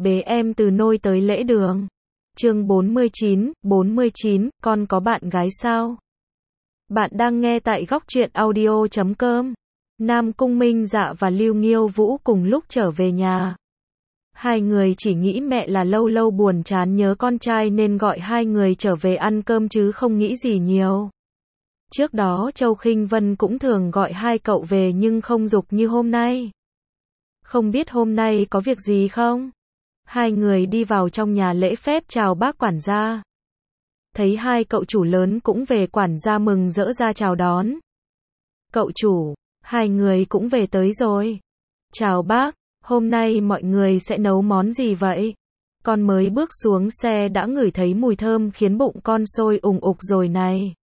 bế em từ nôi tới lễ đường. Chương 49, con có bạn gái sao? Bạn đang nghe tại góc truyện audio.com. Nam Cung Minh Dạ và Lưu Nghiêu Vũ cùng lúc trở về nhà. Hai người chỉ nghĩ mẹ là lâu lâu buồn chán nhớ con trai nên gọi hai người trở về ăn cơm chứ không nghĩ gì nhiều. Trước đó Châu Khinh Vân cũng thường gọi hai cậu về nhưng không giục như hôm nay. Không biết hôm nay có việc gì không? Hai người đi vào trong nhà lễ phép chào bác quản gia. Thấy hai cậu chủ lớn cũng về, quản gia mừng rỡ ra chào đón. Cậu chủ, hai người cũng về tới rồi. Chào bác, hôm nay mọi người sẽ nấu món gì vậy? Con mới bước xuống xe đã ngửi thấy mùi thơm khiến bụng con sôi ùng ục rồi này.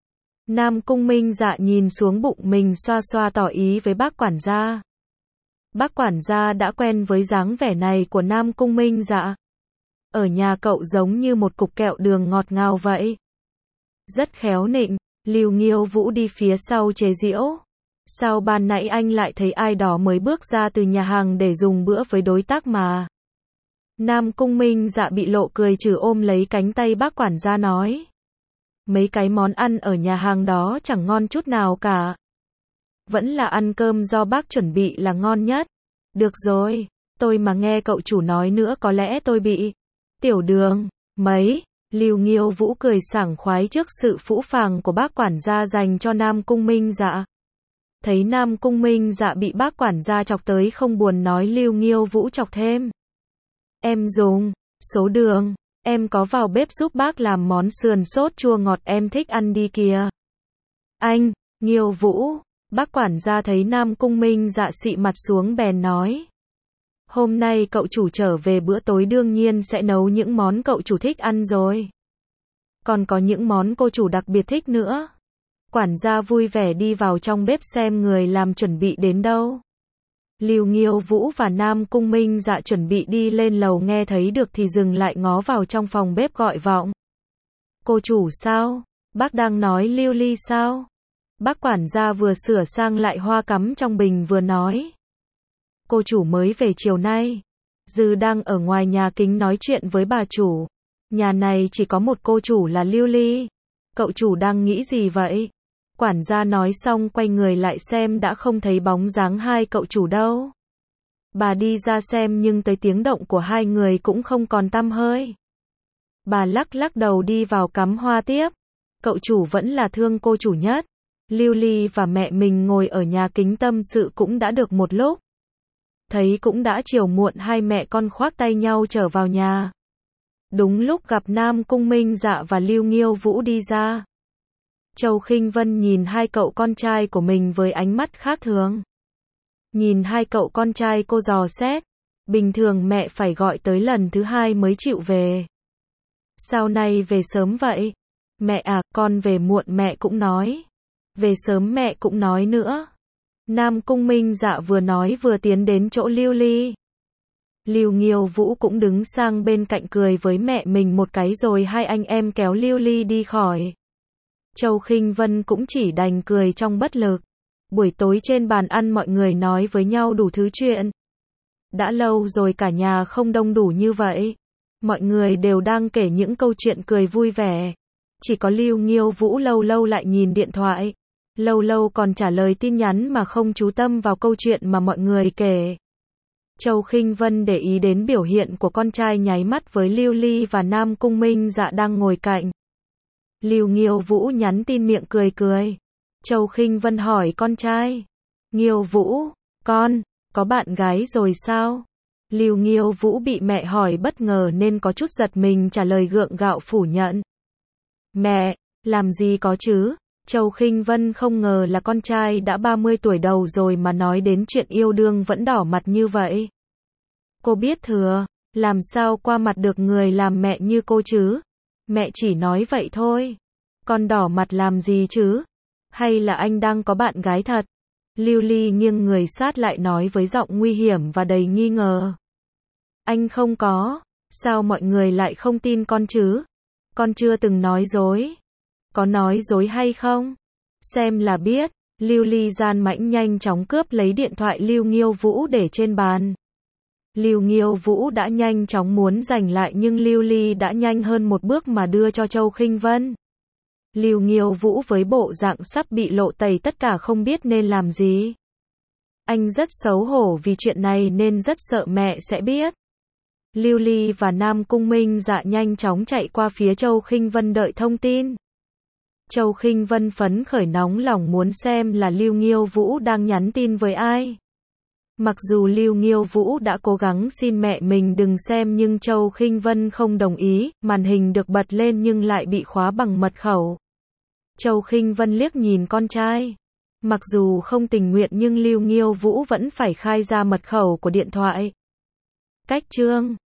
Nam Cung Minh Dạ nhìn xuống bụng mình xoa xoa tỏ ý với bác quản gia. Bác quản gia đã quen với dáng vẻ này của Nam Cung Minh Dạ. Ở nhà cậu giống như một cục kẹo đường ngọt ngào vậy. Rất khéo nịnh. Lưu Nghiêu Vũ đi phía sau chế giễu. Sao ban nãy anh lại thấy ai đó mới bước ra từ nhà hàng để dùng bữa với đối tác mà? Nam Cung Minh Dạ bị lộ cười trừ ôm lấy cánh tay bác quản gia nói. Mấy cái món ăn ở nhà hàng đó chẳng ngon chút nào cả. Vẫn là ăn cơm do bác chuẩn bị là ngon nhất. Được rồi, tôi mà nghe cậu chủ nói nữa có lẽ tôi bị tiểu đường. Mấy, Lưu Nghiêu Vũ cười sảng khoái trước sự phũ phàng của bác quản gia dành cho Nam Cung Minh Dạ. Thấy Nam Cung Minh Dạ bị bác quản gia chọc tới không buồn nói Lưu Nghiêu Vũ chọc thêm. Em dùng số đường, em có vào bếp giúp bác làm món sườn sốt chua ngọt em thích ăn đi kìa. Anh, Nghiêu Vũ. Bác quản gia thấy Nam Cung Minh Dạ xị mặt xuống bèn nói. Hôm nay cậu chủ trở về bữa tối đương nhiên sẽ nấu những món cậu chủ thích ăn rồi. Còn có những món cô chủ đặc biệt thích nữa. Quản gia vui vẻ đi vào trong bếp xem người làm chuẩn bị đến đâu. Lưu Nghiêu Vũ và Nam Cung Minh Dạ chuẩn bị đi lên lầu nghe thấy được thì dừng lại ngó vào trong phòng bếp gọi vọng. Cô chủ sao? Bác đang nói Lưu Ly sao? Bác quản gia vừa sửa sang lại hoa cắm trong bình vừa nói. Cô chủ mới về chiều nay. Dư đang ở ngoài nhà kính nói chuyện với bà chủ. Nhà này chỉ có một cô chủ là Lưu Ly. Cậu chủ đang nghĩ gì vậy? Quản gia nói xong quay người lại xem đã không thấy bóng dáng hai cậu chủ đâu. Bà đi ra xem nhưng tới tiếng động của hai người cũng không còn tăm hơi. Bà lắc lắc đầu đi vào cắm hoa tiếp. Cậu chủ vẫn là thương cô chủ nhất. Lưu Ly và mẹ mình ngồi ở nhà kính tâm sự cũng đã được một lúc. Thấy cũng đã chiều muộn hai mẹ con khoác tay nhau trở vào nhà. Đúng lúc gặp Nam Cung Minh Dạ và Lưu Nghiêu Vũ đi ra. Châu Khinh Vân nhìn hai cậu con trai của mình với ánh mắt khác thường. Nhìn hai cậu con trai cô dò xét. Bình thường mẹ phải gọi tới lần thứ hai mới chịu về. Sao nay về sớm vậy? Mẹ à, con về muộn mẹ cũng nói. Về sớm mẹ cũng nói nữa. Nam Cung Minh Dạ vừa nói vừa tiến đến chỗ Lưu Ly. Lưu Nghiêu Vũ cũng đứng sang bên cạnh cười với mẹ mình một cái rồi hai anh em kéo Lưu Ly đi khỏi. Châu Khinh Vân cũng chỉ đành cười trong bất lực. Buổi tối trên bàn ăn mọi người nói với nhau đủ thứ chuyện. Đã lâu rồi cả nhà không đông đủ như vậy. Mọi người đều đang kể những câu chuyện cười vui vẻ. Chỉ có Lưu Nghiêu Vũ lâu lâu lại nhìn điện thoại. Lâu lâu còn trả lời tin nhắn mà không chú tâm vào câu chuyện mà mọi người kể. Châu Khinh Vân để ý đến biểu hiện của con trai nháy mắt với Lưu Ly và Nam Cung Minh Dạ đang ngồi cạnh. Lưu Nghiêu Vũ nhắn tin miệng cười cười. Châu Khinh Vân hỏi con trai. Nghiêu Vũ, con, có bạn gái rồi sao? Lưu Nghiêu Vũ bị mẹ hỏi bất ngờ nên có chút giật mình trả lời gượng gạo phủ nhận. Mẹ, làm gì có chứ? Châu Khinh Vân không ngờ là con trai đã 30 tuổi đầu rồi mà nói đến chuyện yêu đương vẫn đỏ mặt như vậy. Cô biết thừa, làm sao qua mặt được người làm mẹ như cô chứ? Mẹ chỉ nói vậy thôi. Con đỏ mặt làm gì chứ? Hay là anh đang có bạn gái thật? Lưu Ly nghiêng người sát lại nói với giọng nguy hiểm và đầy nghi ngờ. Anh không có. Sao mọi người lại không tin con chứ? Con chưa từng nói dối. Có nói dối hay không? Xem là biết. Lưu Ly gian mãnh nhanh chóng cướp lấy điện thoại Lưu Nghiêu Vũ để trên bàn. Lưu Nghiêu Vũ đã nhanh chóng muốn giành lại nhưng Lưu Ly đã nhanh hơn một bước mà đưa cho Châu Khinh Vân. Lưu Nghiêu Vũ với bộ dạng sắp bị lộ tẩy tất cả không biết nên làm gì. Anh rất xấu hổ vì chuyện này nên rất sợ mẹ sẽ biết. Lưu Ly và Nam Cung Minh Dạ nhanh chóng chạy qua phía Châu Khinh Vân đợi thông tin. Châu Khinh Vân phấn khởi nóng lòng muốn xem là Lưu Nghiêu Vũ đang nhắn tin với ai. Mặc dù Lưu Nghiêu Vũ đã cố gắng xin mẹ mình đừng xem nhưng Châu Khinh Vân không đồng ý, màn hình được bật lên nhưng lại bị khóa bằng mật khẩu. Châu Khinh Vân liếc nhìn con trai. Mặc dù không tình nguyện nhưng Lưu Nghiêu Vũ vẫn phải khai ra mật khẩu của điện thoại. Cách chương